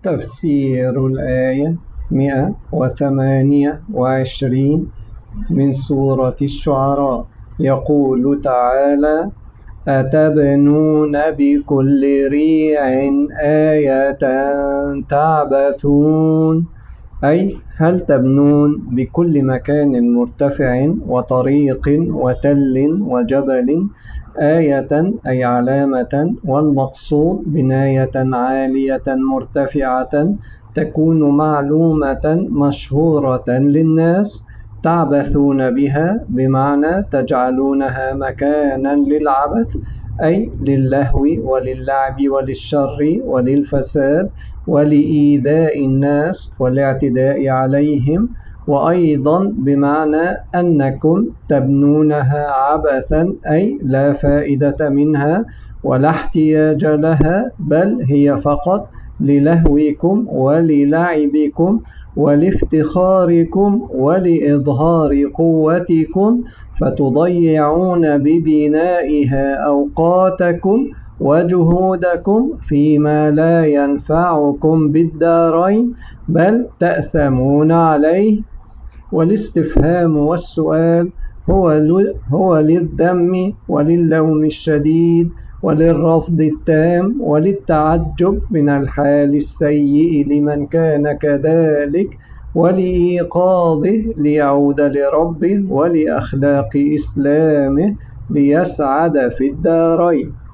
تفسير الآية 128 من سورة الشعراء. يقول تعالى: أتبنون بكل ريع آية تعبثون، أي هل تبنون بكل مكان مرتفع وطريق وتل وجبل آية أي علامة، والمقصود بناية عالية مرتفعة تكون معلومة مشهورة للناس، تعبثون بها بمعنى تجعلونها مكانا للعبث، أي للهو وللعب وللشر وللفساد ولإيذاء الناس والاعتداء عليهم، وأيضا بمعنى أنكم تبنونها عبثا أي لا فائدة منها ولا احتياج لها، بل هي فقط للهوكم وللعبكم ولافتخاركم ولإظهار قوتكم، فتضيعون ببنائها أوقاتكم وجهودكم فيما لا ينفعكم بالدارين، بل تأثمون عليه. والاستفهام والسؤال هو للذم وللوم الشديد وللرفض التام وللتعجب من الحال السيء لمن كان كذلك، ولإيقاظه ليعود لربه ولأخلاق إسلامه ليسعد في الدارين.